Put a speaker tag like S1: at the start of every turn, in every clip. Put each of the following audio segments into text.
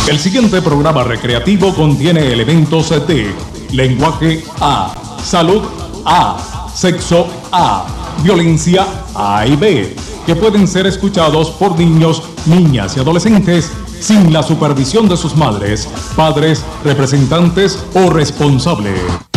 S1: El siguiente programa recreativo contiene elementos de lenguaje A, salud A, sexo A, violencia A y B, que pueden ser escuchados por niños, niñas y adolescentes sin la supervisión de sus madres, padres, representantes o responsables.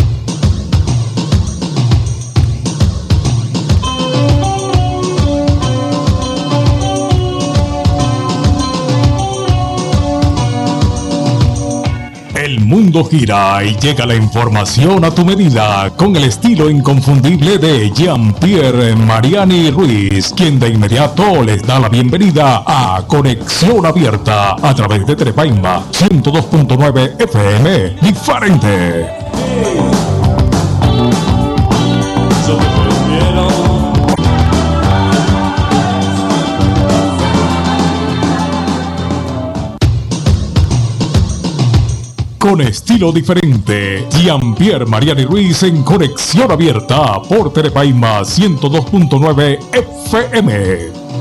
S1: El mundo gira y llega la información a tu medida con el estilo inconfundible de Jean-Pierre Mariani Ruiz, quien de inmediato les da la bienvenida a Conexión Abierta a través de Terepaima 102.9 FM. Diferente. Con estilo diferente, Jean-Pierre Mariani Ruiz en Conexión Abierta por Terepaima 102.9 FM.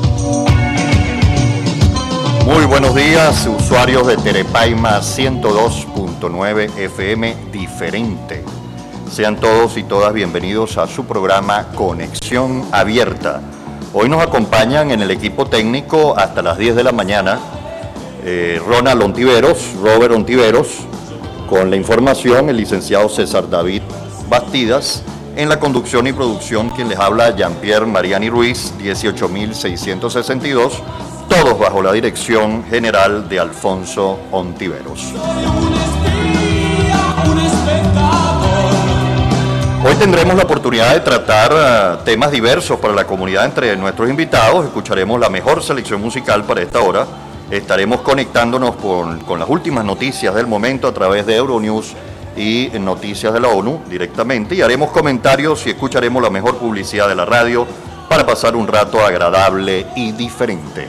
S2: Muy buenos días, usuarios de Terepaima 102.9 FM Diferente. Sean todos y todas bienvenidos a su programa Conexión Abierta. Hoy nos acompañan en el equipo técnico hasta las 10 de la mañana Robert Ontiveros, con la información, el licenciado César David Bastidas. En la conducción y producción, quien les habla, Jean-Pierre Mariani Ruiz, 18.662, todos bajo la dirección general de Alfonso Ontiveros. Hoy tendremos la oportunidad de tratar temas diversos para la comunidad entre nuestros invitados. Escucharemos la mejor selección musical para esta hora. Estaremos conectándonos con las últimas noticias del momento a través de Euronews y noticias de la ONU directamente, y haremos comentarios y escucharemos la mejor publicidad de la radio para pasar un rato agradable y diferente.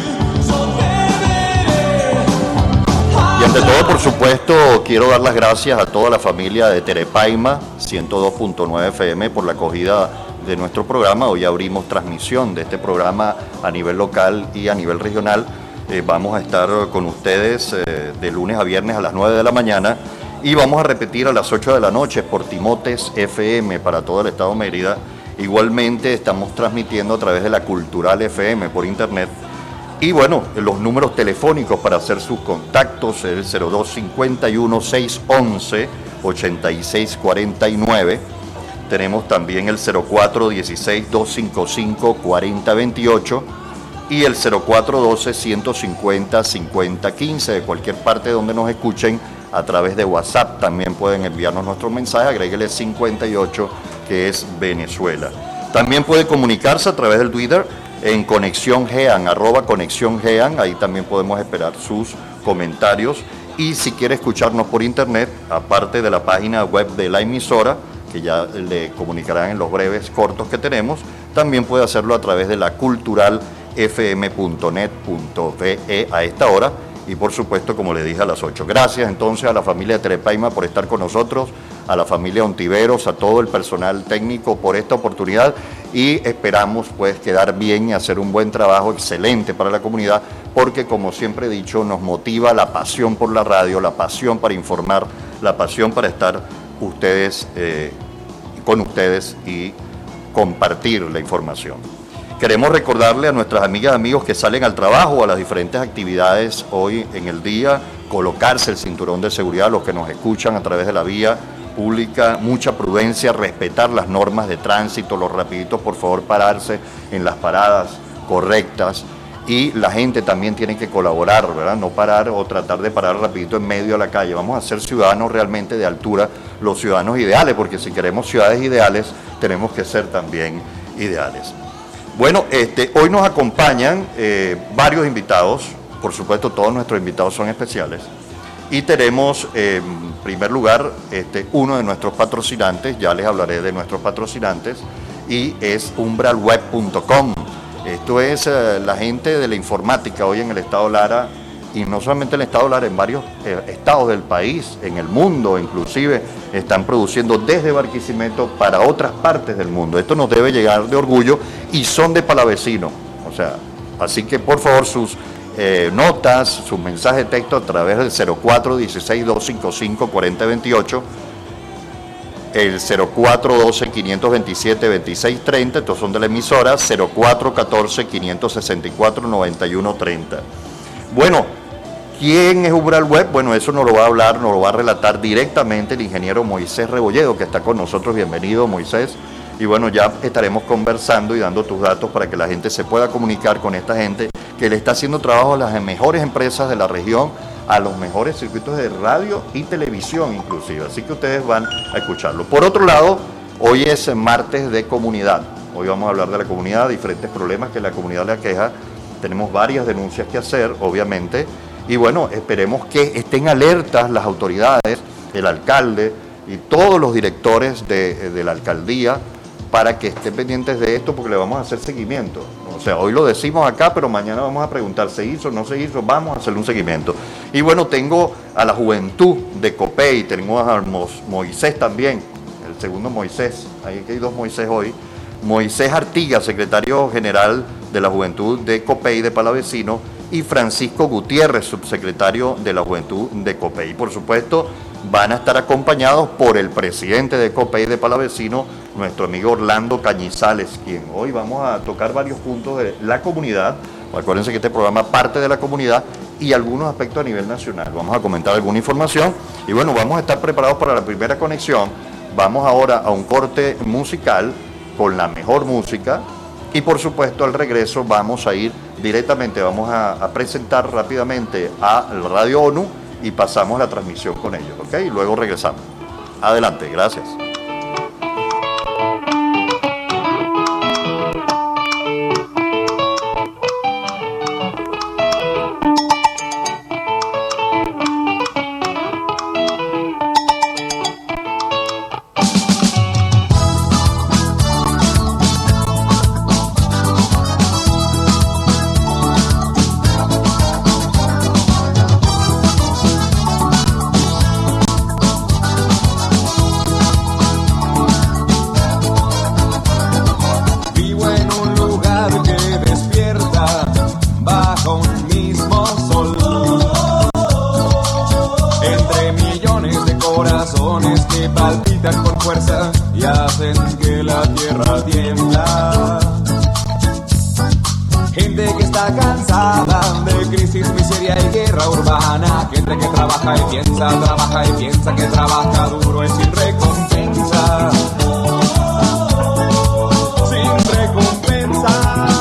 S2: Y ante todo, por supuesto, quiero dar las gracias a toda la familia de Terepaima 102.9 FM por la acogida de nuestro programa. Hoy abrimos transmisión de este programa a nivel local y a nivel regional. Vamos a estar con ustedes de lunes a viernes a las 9 de la mañana y vamos a repetir a las 8 de la noche por Timotes FM para todo el estado de Mérida. Igualmente estamos transmitiendo a través de la Cultural FM por internet. Y bueno, los números telefónicos para hacer sus contactos, el 0251-611-8649. Tenemos también el 0416-255-4028. y el 0412-150-5015. De cualquier parte donde nos escuchen, a través de WhatsApp también pueden enviarnos nuestros mensajes. Agréguele 58, que es Venezuela. También puede comunicarse a través del Twitter en Conexión Gean, @Conexión Gean. Ahí también podemos esperar sus comentarios. Y si quiere escucharnos por internet, aparte de la página web de la emisora, que ya le comunicarán en los breves cortos que tenemos, también puede hacerlo a través de la cultural fm.net.be a esta hora, y por supuesto, como le dije, a las 8. Gracias entonces a la familia de Terepaima por estar con nosotros, a la familia Ontiveros, a todo el personal técnico por esta oportunidad, y esperamos pues quedar bien y hacer un buen trabajo excelente para la comunidad, porque como siempre he dicho, nos motiva la pasión por la radio, la pasión para informar, la pasión para estar con ustedes y compartir la información. Queremos recordarle a nuestras amigas y amigos que salen al trabajo o a las diferentes actividades hoy en el día, colocarse el cinturón de seguridad, los que nos escuchan a través de la vía pública, mucha prudencia, respetar las normas de tránsito, los rapiditos, por favor, pararse en las paradas correctas, y la gente también tiene que colaborar, ¿verdad? No parar o tratar de parar rapidito en medio de la calle. Vamos a ser ciudadanos realmente de altura, los ciudadanos ideales, porque si queremos ciudades ideales, tenemos que ser también ideales. Bueno, hoy nos acompañan varios invitados, por supuesto todos nuestros invitados son especiales, y tenemos en primer lugar uno de nuestros patrocinantes, ya les hablaré de nuestros patrocinantes, y es umbralweb.com. Esto es la gente de la informática hoy en el estado Lara, y no solamente en el estado Lara, en varios estados del país, en el mundo inclusive, están produciendo desde Barquisimeto para otras partes del mundo. Esto nos debe llegar de orgullo, y son de Palavecino, o sea, así que por favor sus notas, sus mensajes de texto a través del 0416-255-4028, el 0412-527-2630, estos son de la emisora, 0414-564-9130. Bueno, ¿quién es Umbral Web? Bueno, eso nos lo va a hablar, nos lo va a relatar directamente el ingeniero Moisés Rebolledo, que está con nosotros. Bienvenido, Moisés. Y bueno, ya estaremos conversando y dando tus datos para que la gente se pueda comunicar con esta gente que le está haciendo trabajo a las mejores empresas de la región, a los mejores circuitos de radio y televisión inclusive. Así que ustedes van a escucharlo. Por otro lado, hoy es martes de comunidad. Hoy vamos a hablar de la comunidad, diferentes problemas que la comunidad le aqueja. Tenemos varias denuncias que hacer, obviamente. Y bueno, esperemos que estén alertas las autoridades, el alcalde y todos los directores de la alcaldía para que estén pendientes de esto, porque le vamos a hacer seguimiento. O sea, hoy lo decimos acá, pero mañana vamos a preguntar, ¿se hizo, no se hizo? Vamos a hacerle un seguimiento. Y bueno, tengo a la juventud de COPEI, tenemos a Moisés también, el segundo Moisés, ahí que hay dos Moisés hoy, Moisés Artigas, secretario general de la juventud de COPEI de Palavecino, y Francisco Gutiérrez, subsecretario de la juventud de COPEI. Por supuesto, van a estar acompañados por el presidente de COPEI de Palavecino, nuestro amigo Orlando Cañizales, quien hoy vamos a tocar varios puntos de la comunidad. Acuérdense que este programa parte de la comunidad y algunos aspectos a nivel nacional. Vamos a comentar alguna información y bueno, vamos a estar preparados para la primera conexión. Vamos ahora a un corte musical con la mejor música y por supuesto al regreso vamos a ir directamente, vamos a presentar rápidamente a Radio ONU y pasamos la transmisión con ellos, ¿ok? Y luego regresamos. Adelante, gracias.
S3: Trabaja y piensa que trabaja duro es sin recompensa. Sin recompensa.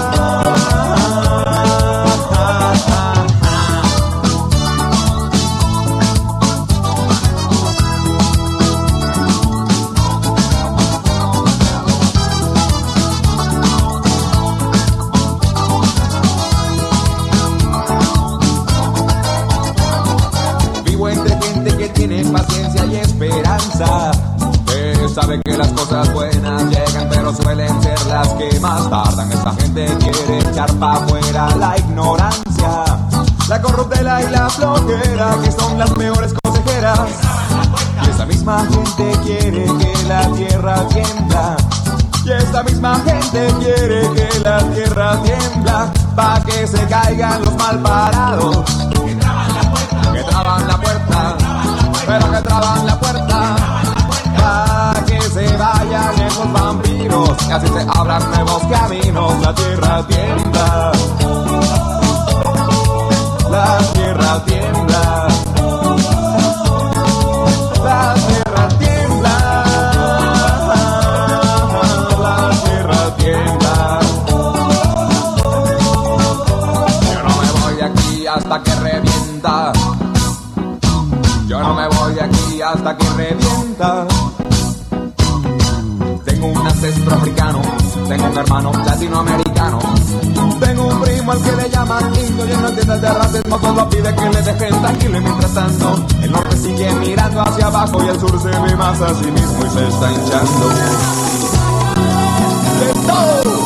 S3: Tiene paciencia y esperanza, que sabe que las cosas buenas llegan, pero suelen ser las que más tardan. Esta gente quiere echar para afuera la ignorancia, la corruptela y la flojera, que son las mejores consejeras. Y esa misma gente quiere que la tierra tiembla. Y esta misma gente quiere que la tierra tiembla, pa' que se caigan los malparados, que traban la puerta, pero que traban la puerta, para que se vayan esos vampiros y así se abran nuevos caminos. La tierra tiembla, la tierra tiembla, la tierra tiembla, la tierra tiembla. Yo no me voy de aquí hasta que revienta. Yo no me voy de aquí hasta que revienta. Tengo un ancestro africano, tengo un hermano latinoamericano, tengo un primo al que le llaman indio y él no entiende de racismo, solo pide que le dejen tranquilo. Y mientras tanto, el norte sigue mirando hacia abajo y el sur se ve más a sí mismo y se está hinchando. ¡De todo!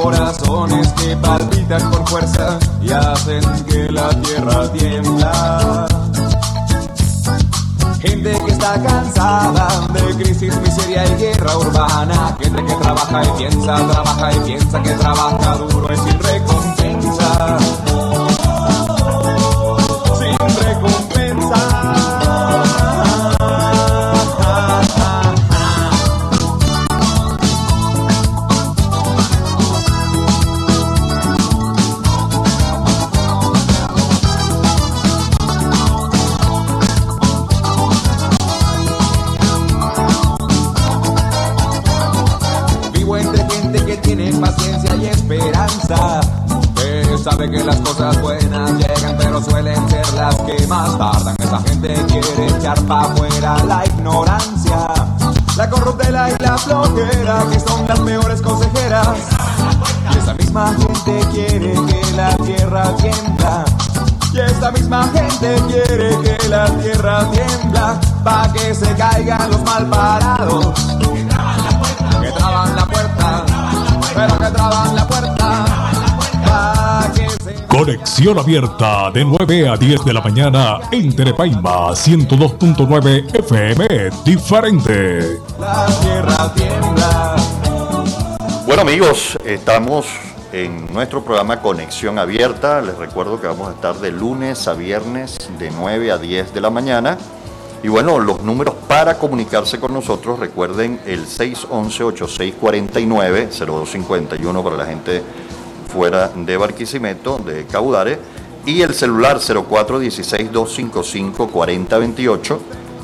S3: corazones que palpitan con fuerza y hacen que la tierra tiembla. Gente que está cansada de crisis, miseria y guerra urbana. Gente que trabaja y piensa que trabaja duro y sin recompensa. Sin recompensa. Tiene paciencia y esperanza, que sabe que las cosas buenas llegan, pero suelen ser las que más tardan. Esa gente quiere echar pa' afuera la ignorancia, la corruptela y la flojera, que son las peores consejeras. Y esa misma gente quiere que la tierra tiembla. Y esa misma gente quiere que la tierra tiembla, pa' que se caigan los malparados, que traban la puerta, pero que traban la puerta, pa' que se...
S1: Conexión abierta de 9 a 10 de la mañana en Terepaima 102.9 FM, diferente.
S3: La tierra tiembla.
S2: Bueno amigos, estamos en nuestro programa Conexión Abierta. Les recuerdo que vamos a estar de lunes a viernes de 9 a 10 de la mañana. Y bueno, los números para comunicarse con nosotros, recuerden el 611-8649, 0251 para la gente fuera de Barquisimeto, de Caudare, y el celular 0416-255-4028,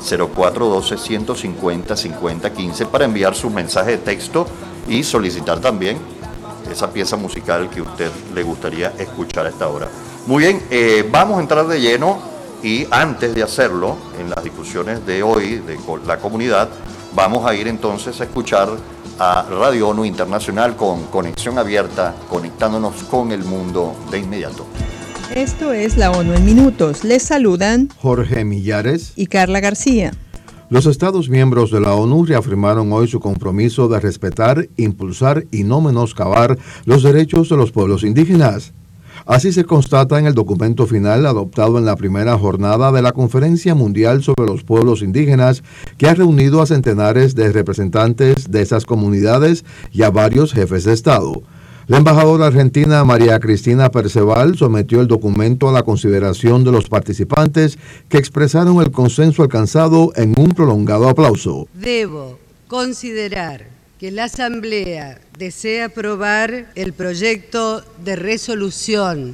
S2: 0412-150-5015 para enviar su mensaje de texto y solicitar también esa pieza musical que a usted le gustaría escuchar a esta hora. Muy bien, vamos a entrar de lleno. Y antes de hacerlo, en las discusiones de hoy de la comunidad, vamos a ir entonces a escuchar a Radio ONU Internacional con Conexión Abierta, conectándonos con el mundo de inmediato.
S4: Esto es la ONU en minutos. Les saludan
S5: Jorge Millares
S4: y Carla García.
S5: Los Estados miembros de la ONU reafirmaron hoy su compromiso de respetar, impulsar y no menoscabar los derechos de los pueblos indígenas. Así se constata en el documento final adoptado en la primera jornada de la Conferencia Mundial sobre los Pueblos Indígenas, que ha reunido a centenares de representantes de esas comunidades y a varios jefes de Estado. La embajadora argentina María Cristina Perceval sometió el documento a la consideración de los participantes, que expresaron el consenso alcanzado en un prolongado aplauso.
S6: Debo considerar que la Asamblea desea aprobar el proyecto de resolución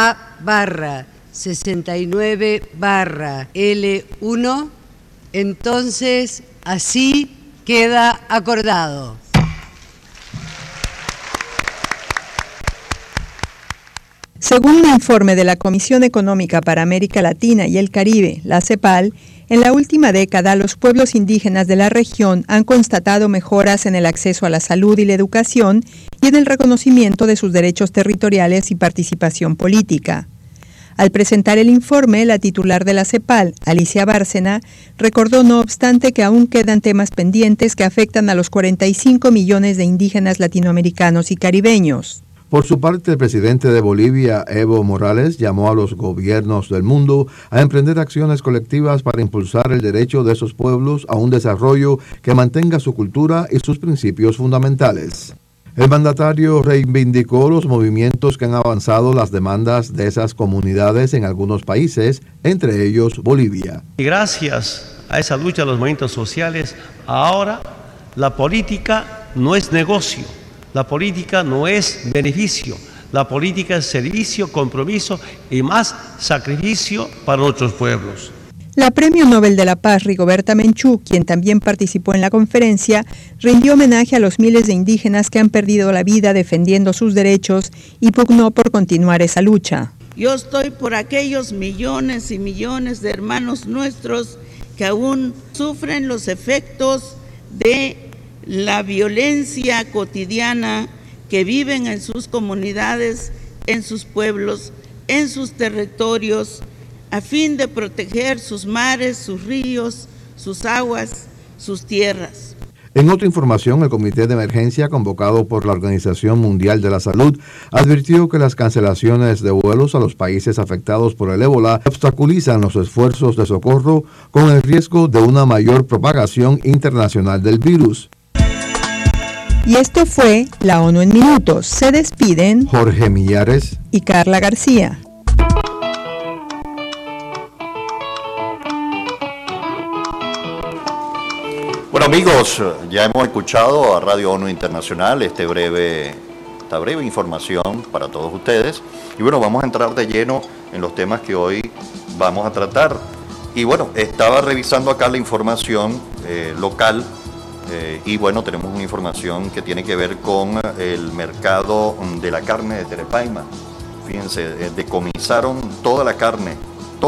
S6: A/69/L1, entonces así queda acordado.
S4: Según un informe de la Comisión Económica para América Latina y el Caribe, la CEPAL, en la última década los pueblos indígenas de la región han constatado mejoras en el acceso a la salud y la educación y en el reconocimiento de sus derechos territoriales y participación política. Al presentar el informe, la titular de la CEPAL, Alicia Bárcena, recordó no obstante que aún quedan temas pendientes que afectan a los 45 millones de indígenas latinoamericanos y caribeños.
S5: Por su parte, el presidente de Bolivia, Evo Morales, llamó a los gobiernos del mundo a emprender acciones colectivas para impulsar el derecho de esos pueblos a un desarrollo que mantenga su cultura y sus principios fundamentales. El mandatario reivindicó los movimientos que han avanzado las demandas de esas comunidades en algunos países, entre ellos Bolivia.
S7: Y gracias a esa lucha de los movimientos sociales, ahora la política no es negocio. La política no es beneficio, la política es servicio, compromiso y más sacrificio para nuestros pueblos.
S4: La Premio Nobel de la Paz Rigoberta Menchú, quien también participó en la conferencia, rindió homenaje a los miles de indígenas que han perdido la vida defendiendo sus derechos y pugnó por continuar esa lucha.
S8: Yo estoy por aquellos millones y millones de hermanos nuestros que aún sufren los efectos de la violencia cotidiana que viven en sus comunidades, en sus pueblos, en sus territorios, a fin de proteger sus mares, sus ríos, sus aguas, sus tierras.
S5: En otra información, el Comité de Emergencia convocado por la Organización Mundial de la Salud advirtió que las cancelaciones de vuelos a los países afectados por el ébola obstaculizan los esfuerzos de socorro con el riesgo de una mayor propagación internacional del virus.
S4: Y esto fue la ONU en Minutos. Se despiden
S5: Jorge Millares
S4: y Carla García.
S2: Bueno, amigos, ya hemos escuchado a Radio ONU Internacional esta breve información para todos ustedes. Y bueno, vamos a entrar de lleno en los temas que hoy vamos a tratar. Y bueno, estaba revisando acá la información local y bueno, tenemos una información que tiene que ver con el mercado de la carne de Terepaima. Fíjense, decomisaron toda la carne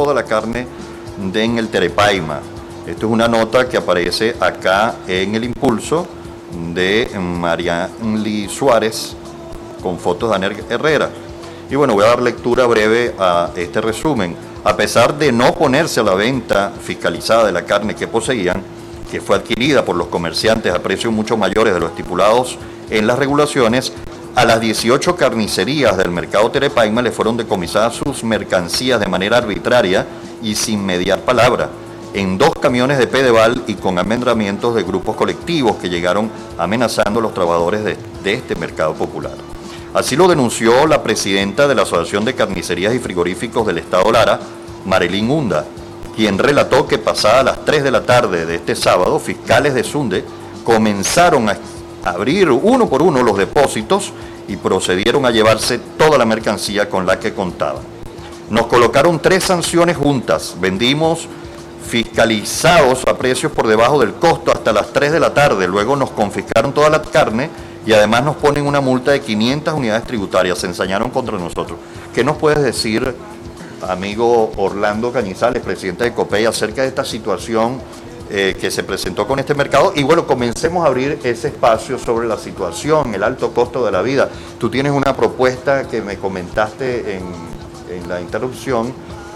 S2: en el Terepaima. Esto es una nota que aparece acá en El Impulso de Marianly Suárez con fotos de Aner Herrera. Y bueno, voy a dar lectura breve a este resumen. A pesar de no ponerse a la venta fiscalizada de la carne que poseían, que fue adquirida por los comerciantes a precios mucho mayores de los estipulados en las regulaciones, a las 18 carnicerías del mercado Terepaima le fueron decomisadas sus mercancías de manera arbitraria y sin mediar palabra, en 2 camiones de Pedeval y con amedrentamientos de grupos colectivos que llegaron amenazando a los trabajadores de este mercado popular. Así lo denunció la presidenta de la Asociación de Carnicerías y Frigoríficos del Estado Lara, Marilyn Hunda, quien relató que pasadas las 3 de la tarde de este sábado, fiscales de Sunde comenzaron a abrir uno por uno los depósitos y procedieron a llevarse toda la mercancía con la que contaban. Nos colocaron 3 sanciones juntas, vendimos fiscalizados a precios por debajo del costo hasta las 3 de la tarde, luego nos confiscaron toda la carne y además nos ponen una multa de 500 unidades tributarias, se ensañaron contra nosotros. ¿Qué nos puedes decir, amigo Orlando Cañizales, presidente de COPEI, acerca de esta situación que se presentó con este mercado? Y bueno, comencemos a abrir ese espacio sobre la situación, el alto costo de la vida. Tú tienes una propuesta que me comentaste en la interrupción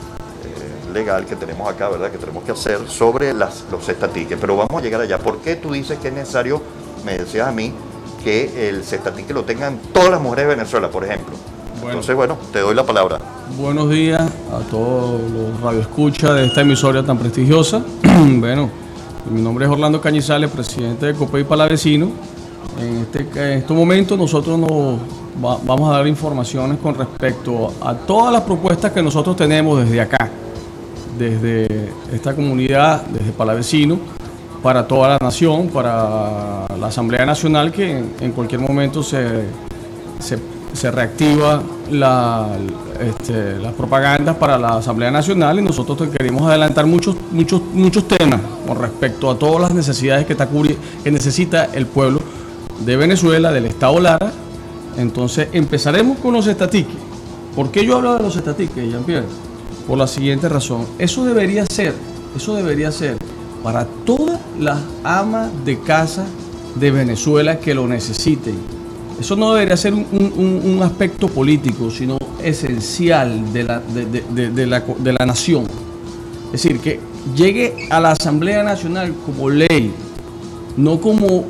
S2: legal que tenemos acá, ¿verdad?, que tenemos que hacer sobre los cestatiques, pero vamos a llegar allá. ¿Por qué tú dices que es necesario, me decías a mí, que el cestatique lo tengan todas las mujeres de Venezuela, por ejemplo? Bueno. Entonces, bueno, te doy la palabra.
S9: Buenos días a todos los radioescuchas de esta emisora tan prestigiosa. Bueno, mi nombre es Orlando Cañizales, presidente de COPEI Palavecino. En este momento nosotros vamos a dar informaciones con respecto a todas las propuestas que nosotros tenemos desde acá, desde esta comunidad, desde Palavecino, para toda la nación, para la Asamblea Nacional, que en cualquier momento se reactiva las propagandas para la Asamblea Nacional, y nosotros queremos adelantar muchos temas con respecto a todas las necesidades que necesita el pueblo de Venezuela, del Estado Lara. Entonces empezaremos con los cestatiques. ¿Por qué yo hablo de los cestatiques, Jean-Pierre? Por la siguiente razón. Eso debería ser para todas las amas de casa de Venezuela que lo necesiten. Eso no debería ser un aspecto político, sino esencial de la nación. Es decir, que llegue a la Asamblea Nacional como ley, no como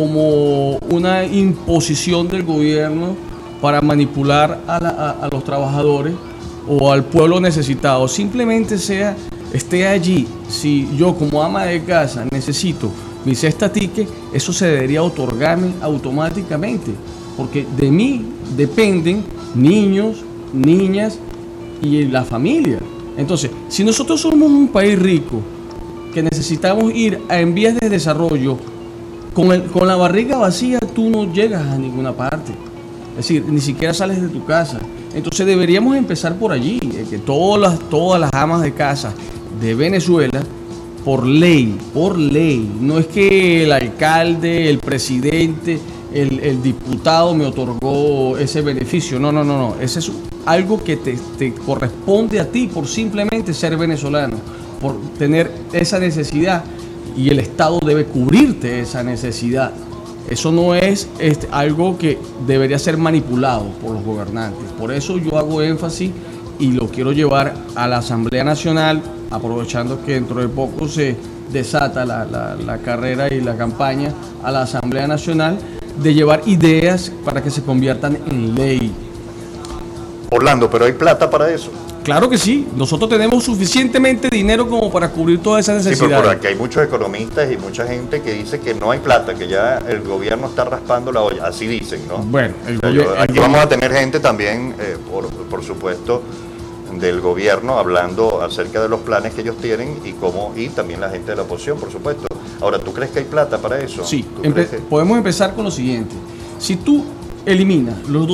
S9: una imposición del gobierno para manipular a los trabajadores o al pueblo necesitado. Simplemente esté allí. Si yo como ama de casa necesito mi cestatique, eso se debería otorgarme automáticamente, porque de mí dependen niños, niñas y la familia. Entonces, si nosotros somos un país rico que necesitamos ir en vías de desarrollo, con la barriga vacía tú no llegas a ninguna parte. Es decir, ni siquiera sales de tu casa. Entonces deberíamos empezar por allí, que todas las amas de casa de Venezuela, por ley, no es que el alcalde, el presidente, el diputado me otorgó ese beneficio, no, ese es algo que te corresponde a ti por simplemente ser venezolano, por tener esa necesidad, y el Estado debe cubrirte esa necesidad. Eso no es algo que debería ser manipulado por los gobernantes. Por eso yo hago énfasis y lo quiero llevar a la Asamblea Nacional, aprovechando que dentro de poco se desata la carrera y la campaña a la Asamblea Nacional de llevar ideas para que se conviertan en ley.
S2: Orlando, pero hay plata para eso.
S9: Claro que sí, nosotros tenemos suficientemente dinero como para cubrir todas esas
S2: Sí,
S9: necesidades.
S2: pero por aquí hay muchos economistas y mucha gente que dice que no hay plata, que ya el gobierno está raspando la olla, así dicen, ¿no?
S9: Bueno,
S2: aquí vamos a tener gente también, por supuesto, del gobierno hablando acerca de los planes que ellos tienen y también la gente de la oposición, por supuesto. Ahora, ¿tú crees que hay plata para eso?
S9: Sí,
S2: ¿Tú
S9: podemos empezar con lo siguiente. Si tú eliminas los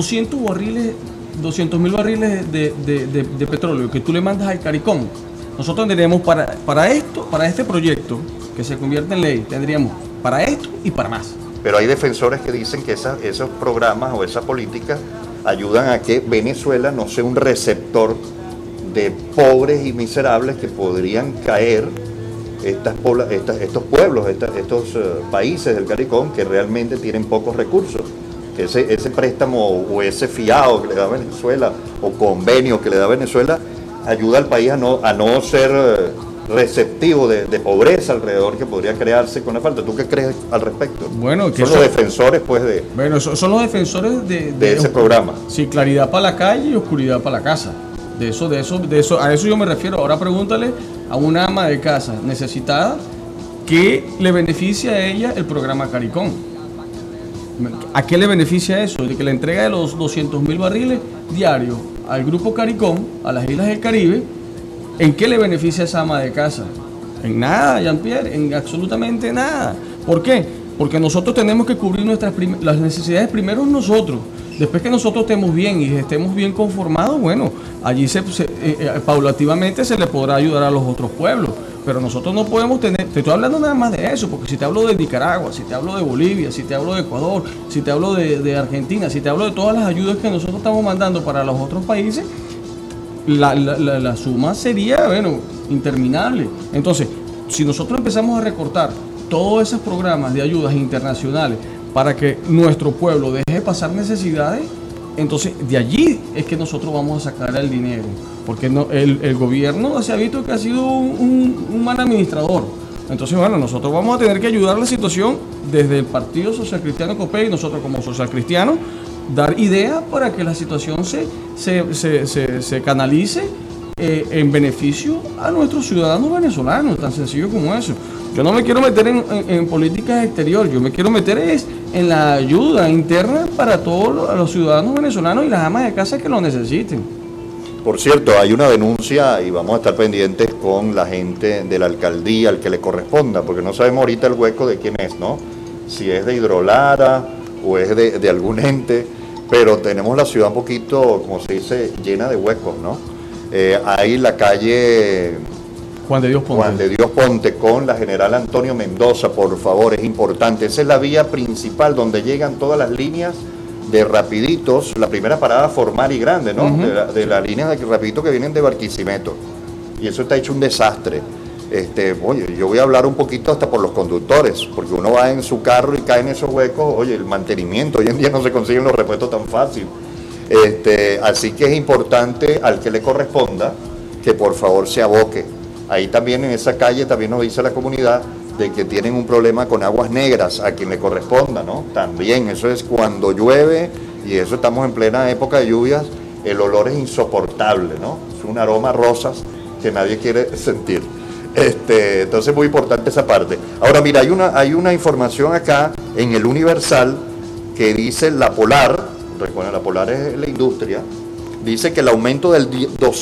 S9: 200.000 barriles de petróleo que tú le mandas al CARICOM, nosotros tendríamos para este proyecto que se convierte en ley, tendríamos para esto y para más.
S2: Pero hay defensores que dicen que esos programas o esa política ayudan a que Venezuela no sea un receptor de pobres y miserables que podrían caer estos pueblos, estos países del CARICOM que realmente tienen pocos recursos. Ese préstamo o ese fiado que le da Venezuela o convenio que le da Venezuela ayuda al país a no ser receptivo de pobreza alrededor que podría crearse con la falta. ¿Tú qué crees al respecto?
S9: Bueno, que
S2: son los defensores pues
S9: son los defensores de
S2: ese programa.
S9: Sí, claridad para la calle y oscuridad para la casa. A eso yo me refiero. Ahora pregúntale a una ama de casa necesitada qué le beneficia a ella el programa CARICOM. ¿A qué le beneficia eso? De que la entrega de los 200.000 barriles diarios al grupo CARICOM, a las islas del Caribe, ¿en qué le beneficia a esa ama de casa? En nada, Jean-Pierre, en absolutamente nada. ¿Por qué? Porque nosotros tenemos que cubrir las necesidades primero nosotros. Después que nosotros estemos bien y estemos bien conformados, bueno, allí paulativamente se le podrá ayudar a los otros pueblos. Pero nosotros no podemos te estoy hablando nada más de eso, porque si te hablo de Nicaragua, si te hablo de Bolivia, si te hablo de Ecuador, si te hablo de Argentina, si te hablo de todas las ayudas que nosotros estamos mandando para los otros países, la suma sería, interminable. Entonces, si nosotros empezamos a recortar todos esos programas de ayudas internacionales para que nuestro pueblo deje de pasar necesidades, entonces de allí es que nosotros vamos a sacar el dinero, porque el gobierno se ha visto que ha sido un mal administrador. Entonces, nosotros vamos a tener que ayudar la situación desde el Partido Social Cristiano COPEI y nosotros como social cristianos, dar ideas para que la situación se canalice en beneficio a nuestros ciudadanos venezolanos, tan sencillo como eso. Yo no me quiero meter en políticas exteriores, yo me quiero meter en la ayuda interna para todos los ciudadanos venezolanos y las amas de casa que lo necesiten.
S2: Por cierto, hay una denuncia y vamos a estar pendientes con la gente de la alcaldía, al que le corresponda, porque no sabemos ahorita el hueco de quién es, ¿no? Si es de Hidrolara o es de algún ente, pero tenemos la ciudad un poquito, como se dice, llena de huecos, ¿no? Hay la calle
S9: Juan de Dios Ponte
S2: con la General Antonio Mendoza, por favor, es importante. Esa es la vía principal donde llegan todas las líneas de Rapiditos, la primera parada formal y grande, ¿no? Uh-huh. De la línea de Rapidito que vienen de Barquisimeto. Y eso está hecho un desastre. Oye, yo voy a hablar un poquito hasta por los conductores, porque uno va en su carro y cae en esos huecos. Oye, el mantenimiento, hoy en día no se consiguen los repuestos tan fácil. Así que es importante al que le corresponda que por favor se aboque. Ahí también en esa calle también nos dice la comunidad de que tienen un problema con aguas negras, a quien le corresponda, ¿no? También, eso es cuando llueve, y eso estamos en plena época de lluvias, el olor es insoportable, ¿no? Es un aroma a rosas que nadie quiere sentir. Entonces es muy importante esa parte. Ahora mira, hay una información acá en el Universal que dice la Polar, recuerden, la Polar es la industria, dice que el aumento del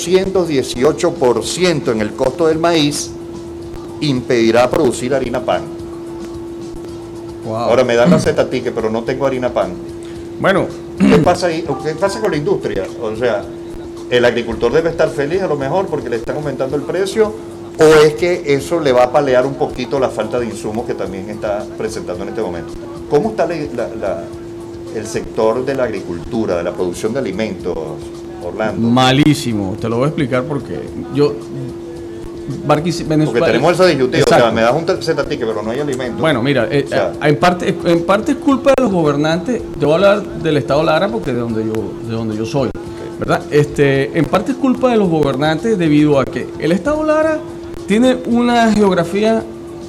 S2: 218% en el costo del maíz impedirá producir harina pan. Wow. Ahora me dan la zetatique, pero no tengo harina pan.
S9: Bueno,
S2: ¿qué pasa ahí? ¿Qué pasa con la industria? O sea, el agricultor debe estar feliz a lo mejor porque le están aumentando el precio, o es que eso le va a paliar un poquito la falta de insumos que también está presentando en este momento. ¿Cómo está el sector de la agricultura, de la producción de alimentos, Orlando?
S9: Malísimo, te lo voy a explicar porque
S2: porque tenemos esa disyuntiva, o sea, me das un zetatique pero no hay alimento.
S9: Bueno, mira, en parte es culpa de los gobernantes. Yo voy a hablar del estado Lara porque de donde yo soy, ¿verdad? En parte es culpa de los gobernantes debido a que el estado Lara tiene una geografía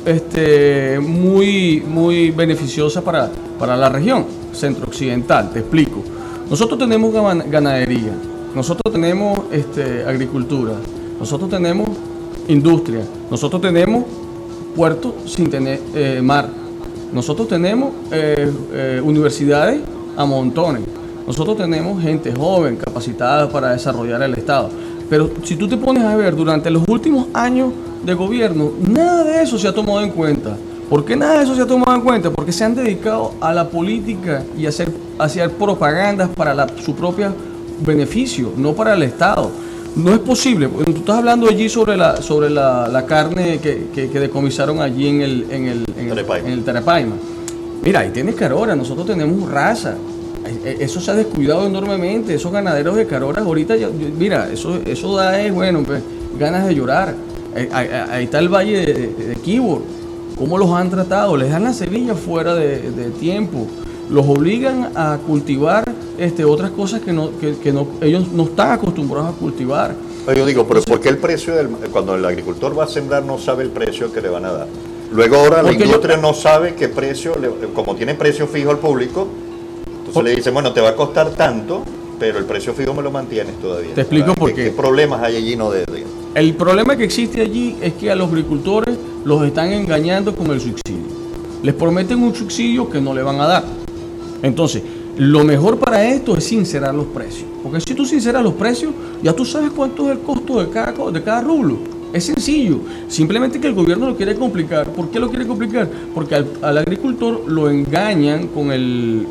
S9: muy beneficiosa para la región centro-occidental. Te explico. Nosotros tenemos ganadería, nosotros tenemos agricultura, nosotros tenemos industria, nosotros tenemos puertos sin tener mar, nosotros tenemos universidades a montones, nosotros tenemos gente joven capacitada para desarrollar el Estado. Pero si tú te pones a ver, durante los últimos años de gobierno, nada de eso se ha tomado en cuenta. ¿Por qué nada de eso se ha tomado en cuenta? Porque se han dedicado a la política y a hacer propagandas para su propio beneficio, no para el Estado. No es posible. Tú estás hablando allí sobre la carne que decomisaron allí en el Terepaima. Mira, ahí tienes Carora, nosotros tenemos raza. Eso se ha descuidado enormemente. Esos ganaderos de Carora ahorita, mira, eso da, bueno, pues, ganas de llorar. Ahí está el valle de Quibor. ¿Cómo los han tratado? Les dan la semilla fuera de tiempo. Los obligan a cultivar otras cosas que ellos no están acostumbrados a cultivar.
S2: Yo digo, pero ¿por qué el precio cuando el agricultor va a sembrar no sabe el precio que le van a dar? Luego ahora la industria no sabe qué precio, como tiene precio fijo al público, entonces le dicen, bueno, te va a costar tanto, pero el precio fijo me lo mantienes todavía.
S9: Te explico por qué.
S2: ¿Qué problemas hay allí?
S9: El problema que existe allí es que a los agricultores los están engañando con el subsidio. Les prometen un subsidio que no le van a dar. Entonces, lo mejor para esto es sincerar los precios. Porque si tú sinceras los precios, ya tú sabes cuánto es el costo de cada rublo. Es sencillo. Simplemente que el gobierno lo quiere complicar. ¿Por qué lo quiere complicar? Porque al agricultor lo engañan con el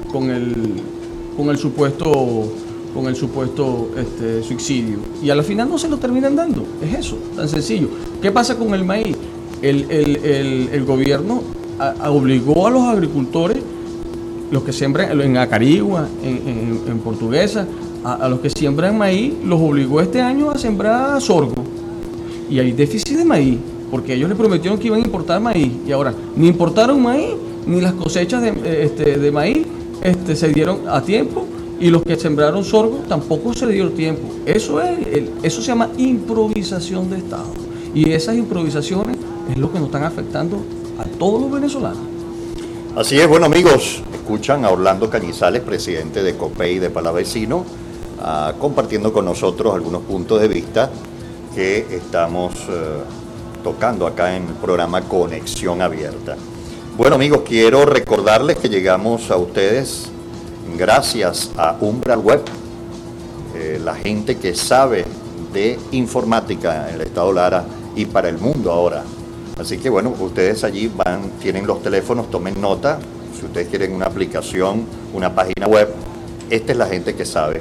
S9: supuesto subsidio. Y a la final no se lo terminan dando. Es eso, tan sencillo. ¿Qué pasa con el maíz? El gobierno obligó a los agricultores, los que siembran en Acarigua, en Portuguesa, a los que siembran maíz, los obligó este año a sembrar sorgo. Y hay déficit de maíz, porque ellos le prometieron que iban a importar maíz. Y ahora, ni importaron maíz, ni las cosechas de maíz se dieron a tiempo, y los que sembraron sorgo tampoco se le dio tiempo. Eso se llama improvisación de Estado. Y esas improvisaciones es lo que nos están afectando a todos los venezolanos.
S2: Así es, bueno amigos, escuchan a Orlando Cañizales, presidente de COPEI de Palavecino, compartiendo con nosotros algunos puntos de vista que estamos tocando acá en el programa Conexión Abierta. Bueno amigos, quiero recordarles que llegamos a ustedes gracias a Umbral Web, la gente que sabe de informática en el estado Lara y para el mundo ahora. Así que bueno, ustedes allí tienen los teléfonos, tomen nota. Si ustedes quieren una aplicación, una página web, esta es la gente que sabe.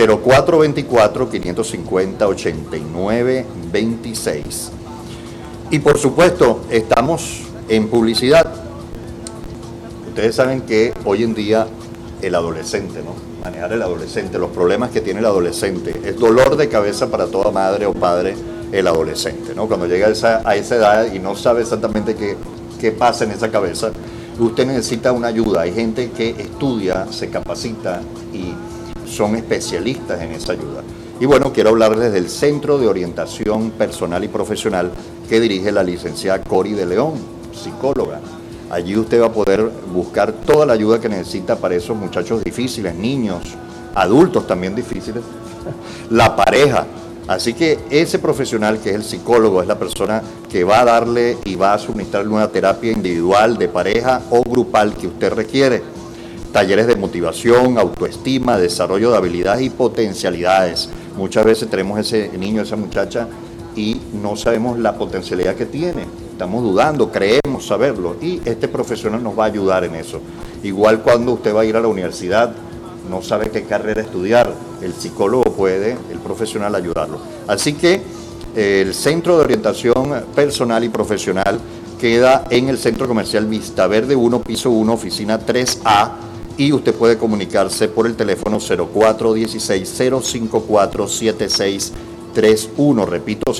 S2: 0424-550-8926. Y por supuesto, estamos en publicidad. Ustedes saben que hoy en día el adolescente, ¿no? Manejar el adolescente, los problemas que tiene el adolescente, es dolor de cabeza para toda madre o padre el adolescente, ¿no? Cuando llega a esa edad y no sabe exactamente qué pasa en esa cabeza, usted necesita una ayuda. Hay gente que estudia, se capacita y son especialistas en esa ayuda. Y bueno, quiero hablarles del Centro de Orientación Personal y Profesional que dirige la licenciada Cori de León, psicóloga. Allí usted va a poder buscar toda la ayuda que necesita para esos muchachos difíciles, niños, adultos también difíciles, la pareja. Así que ese profesional que es el psicólogo es la persona que va a darle y va a suministrarle una terapia individual, de pareja o grupal que usted requiere. Talleres de motivación, autoestima, desarrollo de habilidades y potencialidades. Muchas veces tenemos ese niño, esa muchacha y no sabemos la potencialidad que tiene. Estamos dudando, creemos saberlo y este profesional nos va a ayudar en eso. Igual cuando usted va a ir a la universidad, no sabe qué carrera estudiar, el psicólogo puede, el profesional ayudarlo. Así que el Centro de Orientación Personal y Profesional queda en el Centro Comercial Vista Verde 1, piso 1, oficina 3A, y usted puede comunicarse por el teléfono 0416-054-7631, repito,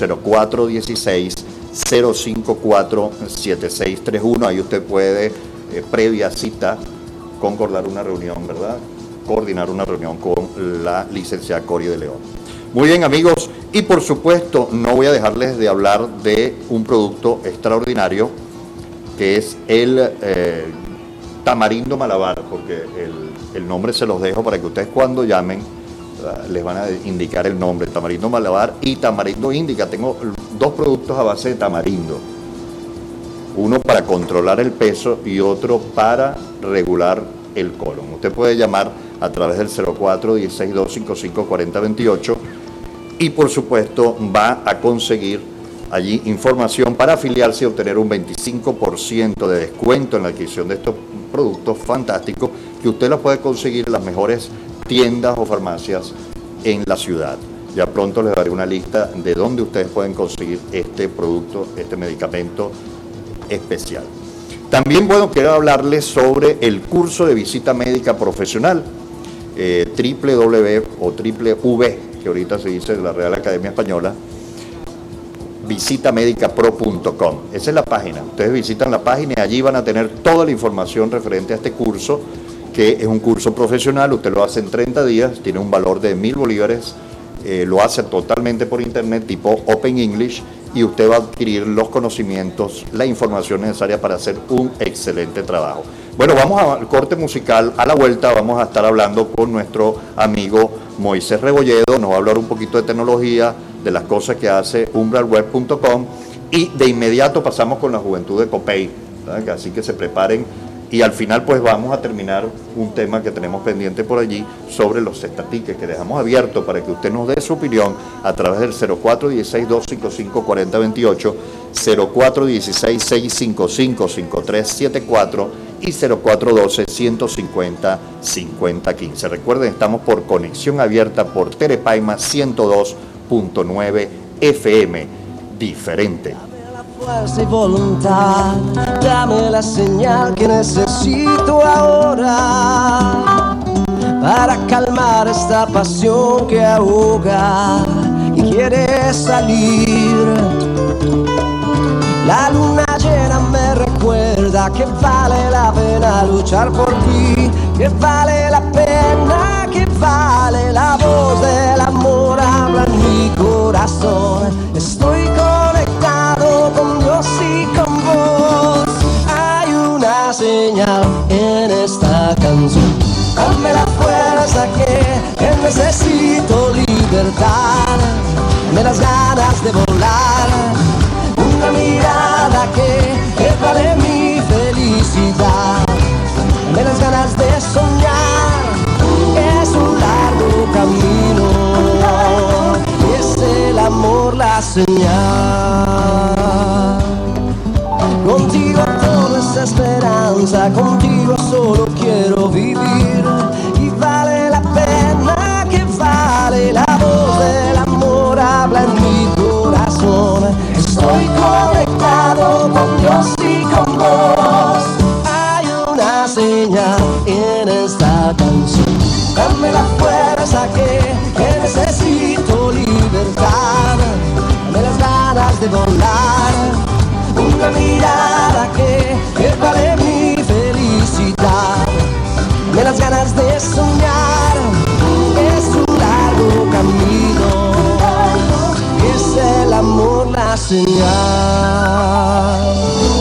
S2: 0416-054-7631, ahí usted puede, previa cita, concordar una reunión, ¿verdad? Coordinar una reunión con la licenciada Cori de León. Muy bien amigos, y por supuesto no voy a dejarles de hablar de un producto extraordinario que es el tamarindo malabar, porque el nombre se los dejo para que ustedes cuando llamen les van a indicar el nombre, tamarindo malabar y tamarindo índica. Tengo 2 productos a base de tamarindo, uno para controlar el peso y otro para regular el colon. Usted puede llamar a través del 04-16-255-4028 y por supuesto va a conseguir allí información para afiliarse y obtener un 25% de descuento en la adquisición de estos productos fantásticos que usted los puede conseguir en las mejores tiendas o farmacias en la ciudad. Ya pronto les daré una lista de dónde ustedes pueden conseguir este producto, este medicamento especial. También, bueno, quiero hablarles sobre el curso de visita médica profesional, www o V, que ahorita se dice de la Real Academia Española, visitamedicapro.com. Esa es la página. Ustedes visitan la página y allí van a tener toda la información referente a este curso, que es un curso profesional. Usted lo hace en 30 días, tiene un valor de 1.000 bolívares, lo hace totalmente por internet, tipo Open English, y usted va a adquirir los conocimientos, la información necesaria para hacer un excelente trabajo. Bueno, vamos al corte musical. A la vuelta vamos a estar hablando con nuestro amigo Moisés Rebolledo. Nos va a hablar un poquito de tecnología, de las cosas que hace umbralweb.com, y de inmediato pasamos con la juventud de Copey, ¿verdad? Así que se preparen. Y al final pues vamos a terminar un tema que tenemos pendiente por allí sobre los cestatiques, que dejamos abierto para que usted nos dé su opinión a través del 04-16-255-4028, 04-16-655-5374 y 04-12-150-5015. Recuerden, estamos por conexión abierta por Terepaima 102.9 FM, diferente.
S10: Fuerza y voluntad, dame la señal que necesito ahora para calmar esta pasión que ahoga y quiere salir. La luna llena me recuerda que vale la pena luchar por ti, que vale la pena, que vale la voz del amor, habla en mi corazón. Estoy conectado con Dios y con vos. Hay una señal en esta canción. Dame la fuerza que necesito, libertad. Dame las ganas de volar. Una mirada que vale mi felicidad. Dame las ganas de soñar. Es un largo camino. Es el amor la señal. Contigo todo es esperanza, contigo solo quiero vivir. Y vale la pena, que vale la voz del amor, habla en mi corazón. Estoy conectado con Dios y con vos. Hay una señal en esta canción. Dame la fuerza que necesito, libertad. Dame las ganas de volar. Una mirada que vale mi felicidad. Dame las ganas de soñar. Es un largo camino. Es el amor la señal.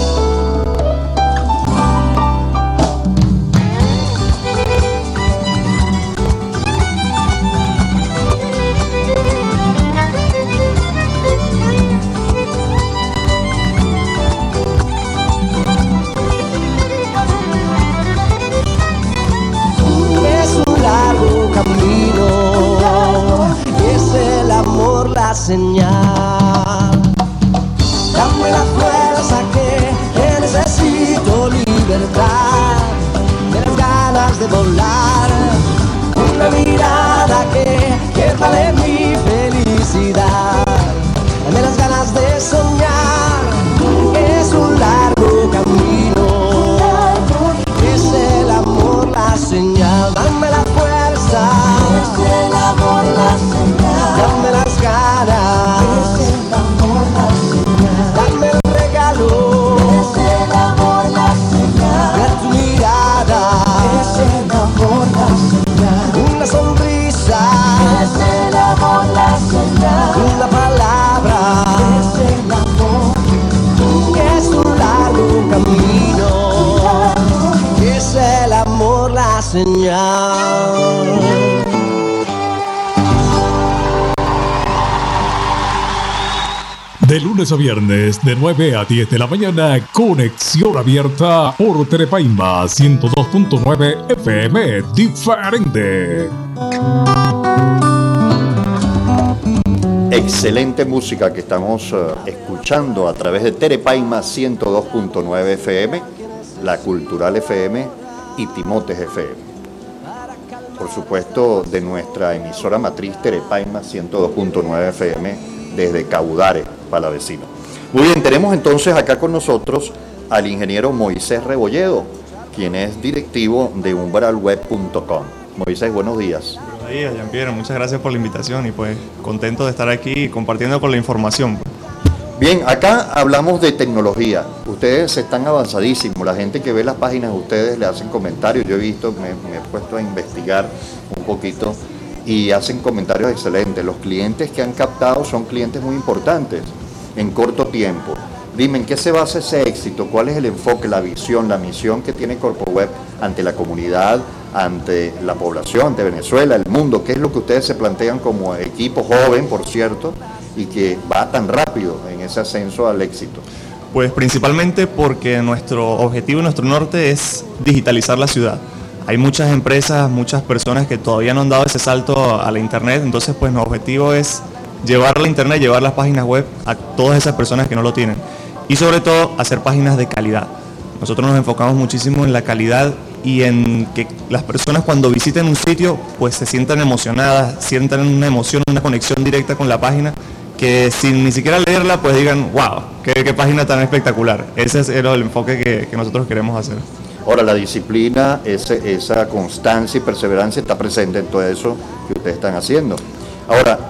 S10: La señal. Dame la fuerza que necesito, libertad. De las ganas de volar. Una mirada que vale mi felicidad. Dame las ganas de soñar. Es un largo camino. Es el amor la señal. Dame la fuerza. Es el amor la señal. Dame las ganas. Es el amor la señal. Dame el regalo. Es el amor la señal. De tu mirada. Es el amor la
S1: De lunes a viernes, de 9 a 10 de la mañana, conexión abierta por Terepaima 102.9 FM, diferente.
S2: Excelente música que estamos escuchando a través de Terepaima 102.9 FM, La Cultural FM y Timotes FM. Por supuesto, de nuestra emisora matriz Terepaima 102.9 FM desde Caudare, Palavecino. Muy bien, tenemos entonces acá con nosotros al ingeniero Moisés Rebolledo, quien es directivo de umbralweb.com. Moisés, buenos días.
S11: Buenos días, Jean-Pierre, muchas gracias por la invitación y pues contento de estar aquí compartiendo con la información.
S2: Bien, acá hablamos de tecnología. Ustedes están avanzadísimos. La gente que ve las páginas de ustedes le hacen comentarios. Yo he visto, me he puesto a investigar un poquito y hacen comentarios excelentes. Los clientes que han captado son clientes muy importantes en corto tiempo. Dime, ¿en qué se basa ese éxito? ¿Cuál es el enfoque, la visión, la misión que tiene CorpoWeb ante la comunidad, ante la población, ante Venezuela, el mundo? ¿Qué es lo que ustedes se plantean como equipo joven, por cierto, y que va tan rápido en ese ascenso al éxito?
S11: Pues principalmente porque nuestro objetivo, nuestro norte es digitalizar la ciudad. Hay muchas empresas, muchas personas que todavía no han dado ese salto a la internet, entonces pues nuestro objetivo es llevar la internet, llevar las páginas web a todas esas personas que no lo tienen y sobre todo hacer páginas de calidad. Nosotros nos enfocamos muchísimo en la calidad y en que las personas cuando visiten un sitio pues se sientan emocionadas, sientan una emoción, una conexión directa con la página, que sin ni siquiera leerla pues digan, wow, qué página tan espectacular. Ese es el enfoque que nosotros queremos hacer.
S2: Ahora, la disciplina, esa constancia y perseverancia está presente en todo eso que ustedes están haciendo. Ahora,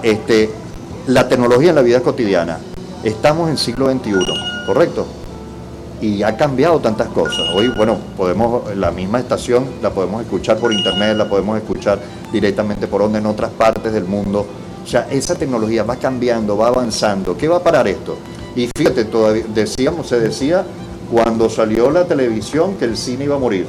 S2: la tecnología en la vida cotidiana, estamos en siglo XXI, ¿correcto? Y ha cambiado tantas cosas. Hoy, bueno, la misma estación la podemos escuchar por internet, la podemos escuchar directamente por onda en otras partes del mundo. O sea, esa tecnología va cambiando, va avanzando. ¿Qué va a parar esto? Y fíjate, todavía se decía cuando salió la televisión que el cine iba a morir.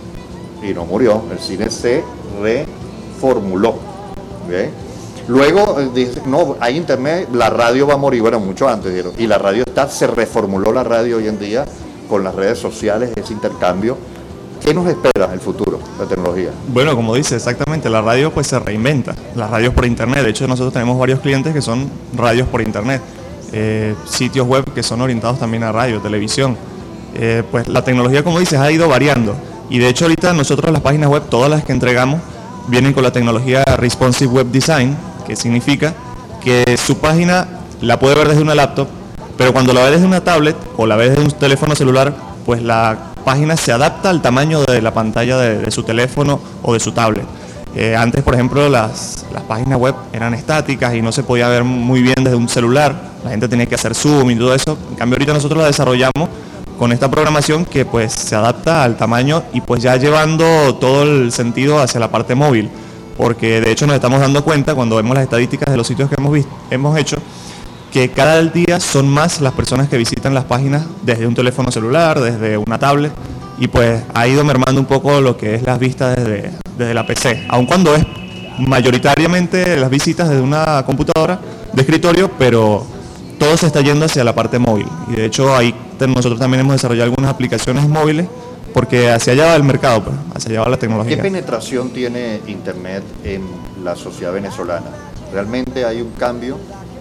S2: Y no murió, el cine se reformuló. ¿Okay? Luego dice, no, hay internet, la radio va a morir. Bueno, mucho antes dijeron. Y la radio se reformuló la radio hoy en día con las redes sociales, ese intercambio. ¿Qué nos espera el futuro, la tecnología?
S11: Bueno, como dice, exactamente, la radio pues se reinventa, las radios por internet. De hecho, nosotros tenemos varios clientes que son radios por internet, sitios web que son orientados también a radio, televisión. Pues la tecnología, como dices, ha ido variando. Y de hecho ahorita nosotros las páginas web, todas las que entregamos, vienen con la tecnología Responsive Web Design, que significa que su página la puede ver desde una laptop, pero cuando la ve desde una tablet o la ve desde un teléfono celular, pues la página se adapta al tamaño de la pantalla de su teléfono o de su tablet. Antes, por ejemplo, las páginas web eran estáticas y no se podía ver muy bien desde un celular, la gente tenía que hacer zoom y todo eso. En cambio ahorita nosotros la desarrollamos con esta programación que pues se adapta al tamaño y pues ya llevando todo el sentido hacia la parte móvil, porque de hecho nos estamos dando cuenta cuando vemos las estadísticas de los sitios que hemos hecho, que cada día son más las personas que visitan las páginas desde un teléfono celular, desde una tablet, y pues ha ido mermando un poco lo que es las vistas desde la PC, aun cuando es mayoritariamente las visitas desde una computadora de escritorio, pero todo se está yendo hacia la parte móvil. Y de hecho ahí nosotros también hemos desarrollado algunas aplicaciones móviles, porque hacia allá va el mercado, pues, hacia allá va la tecnología.
S2: ¿Qué penetración tiene Internet en la sociedad venezolana? ¿Realmente hay un cambio?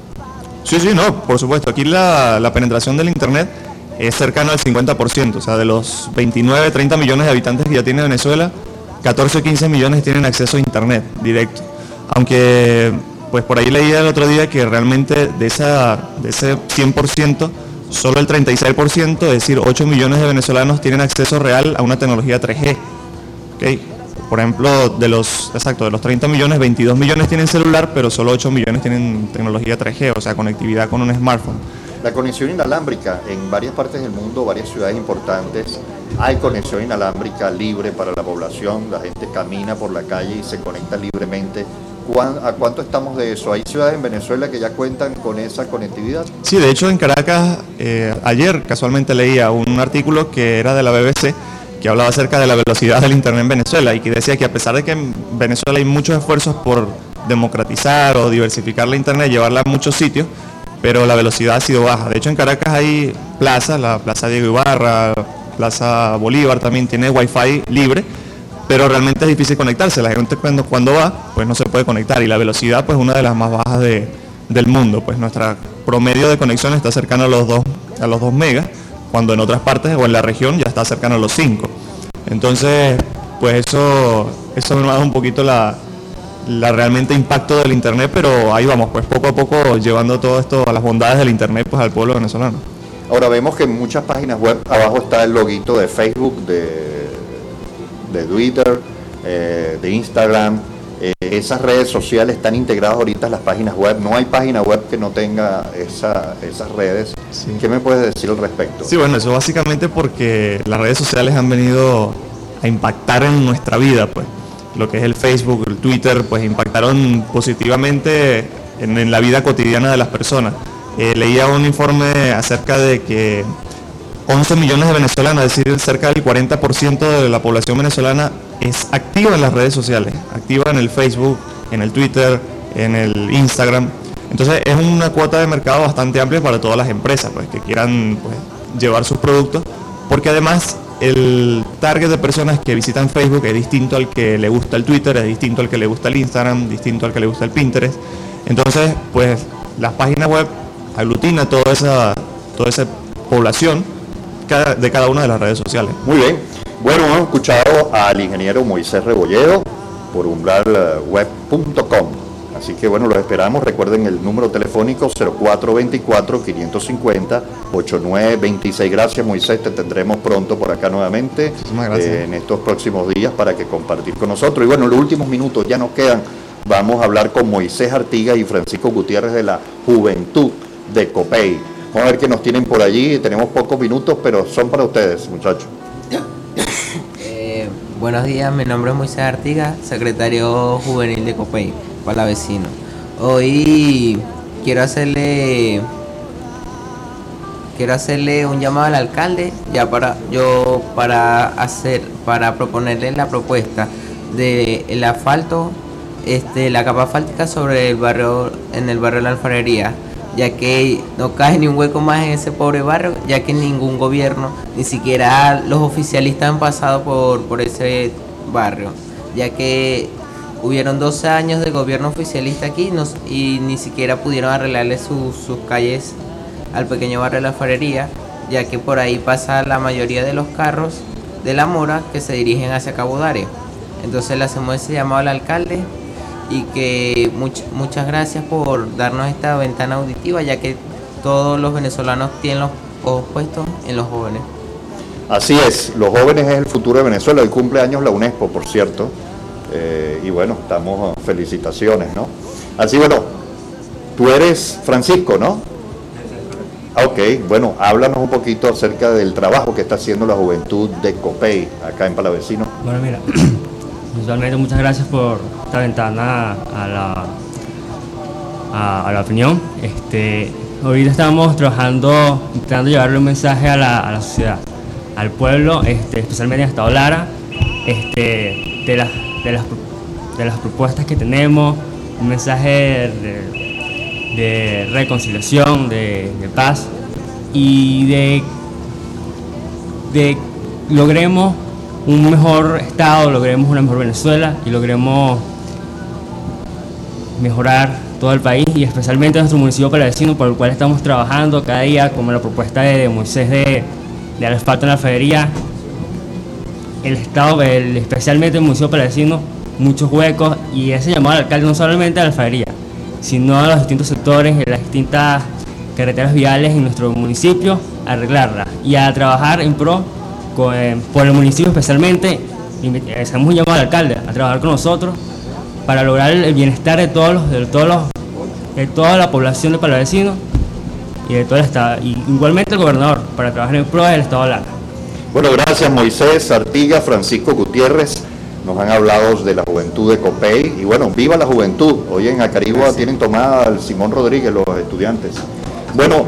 S11: Sí, no, por supuesto. Aquí la penetración del Internet es cercana al 50%, o sea, de los 29, 30 millones de habitantes que ya tiene Venezuela, 14 o 15 millones tienen acceso a Internet directo. Aunque, pues por ahí leía el otro día que realmente de ese 100%, solo el 36%, es decir, 8 millones de venezolanos tienen acceso real a una tecnología 3G. ¿Okay? Por ejemplo, de los 30 millones, 22 millones tienen celular, pero solo 8 millones tienen tecnología 3G, o sea, conectividad con un smartphone.
S2: La conexión inalámbrica en varias partes del mundo, varias ciudades importantes, hay conexión inalámbrica libre para la población, la gente camina por la calle y se conecta libremente. ¿A cuánto estamos de eso? ¿Hay ciudades en Venezuela que ya cuentan con esa conectividad?
S11: Sí, de hecho en Caracas, ayer casualmente leía un artículo que era de la BBC, que hablaba acerca de la velocidad del Internet en Venezuela y que decía que a pesar de que en Venezuela hay muchos esfuerzos por democratizar o diversificar la Internet, llevarla a muchos sitios, pero la velocidad ha sido baja. De hecho, en Caracas hay plazas, la Plaza Diego Ibarra, Plaza Bolívar también tiene Wi-Fi libre, pero realmente es difícil conectarse. La gente cuando va, pues no se puede conectar, y la velocidad pues una de las más bajas del mundo. Pues nuestra promedio de conexión está cercano a los 2 megas, cuando en otras partes o en la región ya está cercano a los 5. Entonces, pues eso me da un poquito la realmente impacto del internet, pero ahí vamos, pues poco a poco llevando todo esto, a las bondades del internet, pues al pueblo venezolano.
S2: Ahora vemos que en muchas páginas web abajo está el loguito de Facebook, de Twitter, de Instagram. Esas redes sociales están integradas ahorita en las páginas web. No hay página web que no tenga esas redes. Sí. ¿Qué me puedes decir al respecto?
S11: Sí, bueno, eso básicamente porque las redes sociales han venido a impactar en nuestra vida, pues. Lo que es el Facebook, el Twitter, pues impactaron positivamente en la vida cotidiana de las personas. Leía un informe acerca de que 11 millones de venezolanos, es decir, cerca del 40% de la población venezolana es activa en las redes sociales, activa en el Facebook, en el Twitter, en el Instagram. Entonces es una cuota de mercado bastante amplia para todas las empresas, pues, que quieran, pues, llevar sus productos, porque además el target de personas que visitan Facebook es distinto al que le gusta el Twitter, es distinto al que le gusta el Instagram, distinto al que le gusta el Pinterest. Entonces, pues las páginas web aglutina toda esa población de cada una de las redes sociales.
S2: Muy bien. Bueno, hemos escuchado al ingeniero Moisés Rebolledo por umbralweb.com. Así que bueno, los esperamos. Recuerden el número telefónico 0424-550-8926. Gracias, Moisés, te tendremos pronto por acá nuevamente en estos próximos días para que compartir con nosotros. Y bueno, en los últimos minutos ya nos quedan. Vamos a hablar con Moisés Artigas y Francisco Gutiérrez de la Juventud de Copey. Vamos a ver qué nos tienen por allí. Tenemos pocos minutos, pero son para ustedes, muchachos.
S12: Buenos días, mi nombre es Moisés Artigas, secretario juvenil de Copey, Palavecino. Hoy quiero hacerle un llamado al alcalde para proponerle la propuesta del asfalto, la capa asfáltica sobre en el barrio de la Alfarería, ya que no cae ni un hueco más en ese pobre barrio, ya que ningún gobierno, ni siquiera los oficialistas han pasado por ese barrio, ya que hubieron 12 años de gobierno oficialista aquí y ni siquiera pudieron arreglarle sus calles al pequeño barrio de la Alfarería, ya que por ahí pasa la mayoría de los carros de La Mora que se dirigen hacia Cabo Daria. Entonces le hacemos ese llamado al alcalde y que muchas gracias por darnos esta ventana auditiva, ya que todos los venezolanos tienen los ojos puestos en los jóvenes.
S2: Así es, los jóvenes es el futuro de Venezuela. Hoy cumple años la UNESCO, por cierto, y bueno, felicitaciones, ¿no? Así, bueno, tú eres Francisco, ¿no? Ok, bueno, háblanos un poquito acerca del trabajo que está haciendo la Juventud de Copey acá en Palavecino.
S13: Bueno, mira, visualmente muchas gracias por esta ventana a la opinión. Ahorita estamos trabajando, intentando llevarle un mensaje a la sociedad, al pueblo, especialmente en Estado Lara, de las propuestas que tenemos, un mensaje de reconciliación, de paz, y de logremos un mejor Estado, logremos una mejor Venezuela y logremos mejorar todo el país y especialmente nuestro municipio palavecino, por el cual estamos trabajando cada día, como la propuesta de Moisés de asfalto en la Alfarería. El Estado, especialmente el municipio palavecino, muchos huecos, y ese llamado al alcalde no solamente a la Alfarería, sino a los distintos sectores, en las distintas carreteras viales en nuestro municipio, a arreglarlas y a trabajar en pro por el municipio especialmente. Hacemos un llamado al alcalde a trabajar con nosotros para lograr el bienestar de toda la población de Palavecino y de todo el Estado, y igualmente el gobernador, para trabajar en pro del Estado Lara.
S2: Bueno, gracias Moisés Artigas, Francisco Gutiérrez. Nos han hablado de la Juventud de Copey y bueno, viva la juventud. Hoy en Acarigua tienen tomada al Simón Rodríguez los estudiantes. Bueno,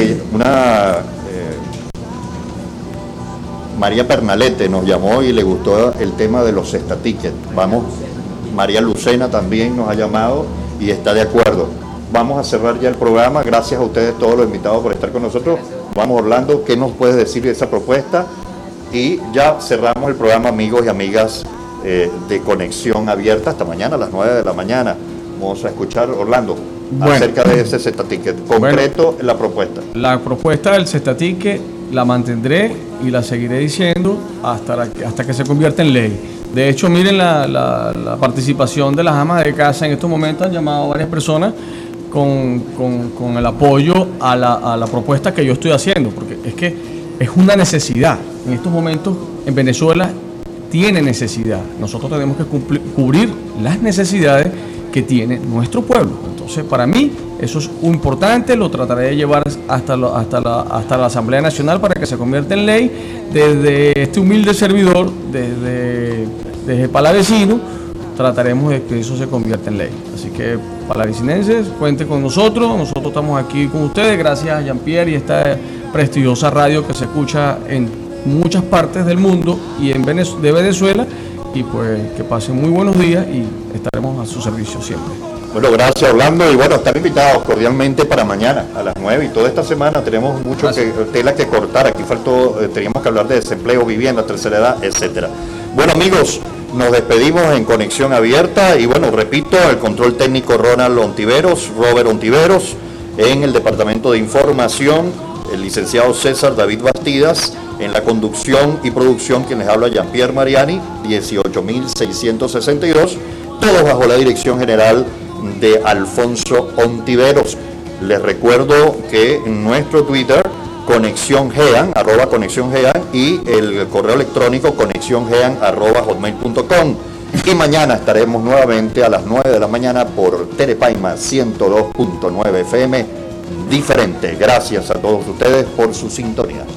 S2: María Pernalete nos llamó y le gustó el tema de los cesta tickets. Vamos, María Lucena también nos ha llamado y está de acuerdo. vamos a cerrar ya el programa. Gracias a ustedes todos los invitados por estar con nosotros. Vamos, Orlando, ¿qué nos puedes decir de esa propuesta? Y ya cerramos el programa, amigos y amigas de Conexión Abierta, hasta mañana a las 9 de la mañana. Vamos a escuchar, Orlando, acerca de ese Cestaticket, concreto la propuesta. La propuesta del Cestaticket la mantendré y la seguiré diciendo hasta que se convierta en ley. De hecho, miren la participación de las amas de casa en estos momentos. Han llamado a varias personas con el apoyo a la propuesta que yo estoy haciendo, porque es que es una necesidad. En estos momentos en Venezuela tiene necesidad. Nosotros tenemos que cubrir las necesidades que tiene nuestro pueblo. Entonces, para mí, eso es importante, lo trataré de llevar hasta la Asamblea Nacional para que se convierta en ley. Desde este humilde servidor, desde Palavecino, trataremos de que eso se convierta en ley. Así que, palavecinenses, cuenten con nosotros estamos aquí con ustedes, gracias a Jean-Pierre y esta prestigiosa radio que se escucha en muchas partes del mundo y de Venezuela, y pues que pasen muy buenos días y estaremos a su servicio siempre. Bueno, gracias, Orlando, y bueno, están invitados cordialmente para mañana a las 9, y toda esta semana tenemos mucho tela que cortar. Aquí teníamos que hablar de desempleo, vivienda, tercera edad, etcétera. Bueno, amigos, nos despedimos en Conexión Abierta, y bueno, repito, el control técnico Robert Ontiveros, en el departamento de información el licenciado César David Bastidas, en la conducción y producción quien les habla Jean-Pierre Mariani, 18.662, todos bajo la dirección general de Alfonso Ontiveros. Les recuerdo que en nuestro Twitter, @ConexionGean, y el correo electrónico conexiongean@hotmail.com. Y mañana estaremos nuevamente a las 9 de la mañana por Terepaima 102.9 FM, diferente. Gracias a todos ustedes por su sintonía.